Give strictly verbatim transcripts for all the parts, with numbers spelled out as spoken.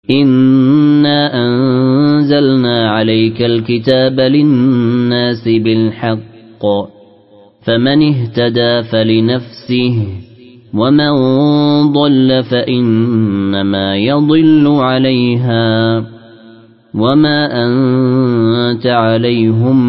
إنا أنزلنا عليك الكتاب للناس بالحق فمن اهتدى فلنفسه ومن ضل فإنما يضل عليها وما أنت عليهم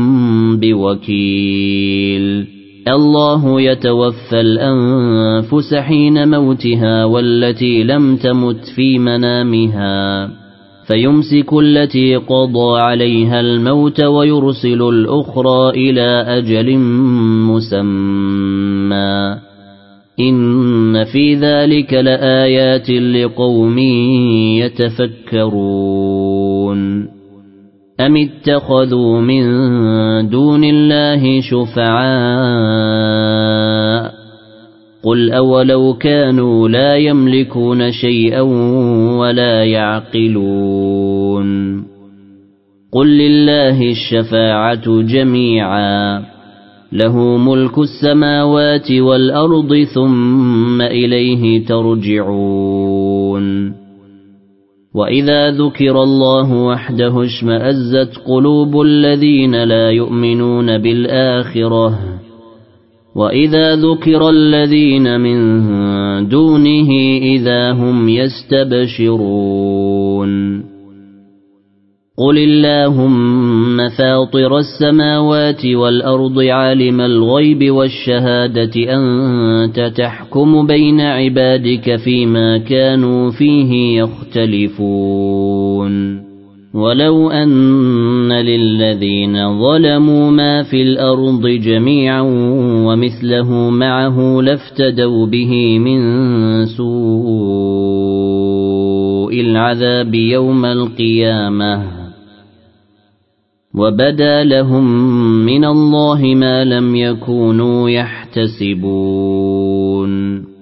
بوكيل الله يتوفى الأنفس حين موتها والتي لم تمت في منامها فيمسك التي قضى عليها الموت ويرسل الأخرى إلى أجل مسمى إن في ذلك لآيات لقوم يتفكرون أم اتخذوا من دون الله شفعاء قل أولو كانوا لا يملكون شيئا ولا يعقلون قل لله الشفاعة جميعا له ملك السماوات والأرض ثم إليه ترجعون وإذا ذكر الله وحده اشمأزت قلوب الذين لا يؤمنون بالآخرة وإذا ذكر الذين من دونه إذا هم يستبشرون قل اللهم فاطر السماوات والأرض عالم الغيب والشهادة أنت تحكم بين عبادك فيما كانوا فيه يختلفون ولو أن للذين ظلموا ما في الأرض جميعا ومثله معه لافتدوا به من سوء العذاب يوم القيامة وبدا لهم من الله ما لم يكونوا يحتسبون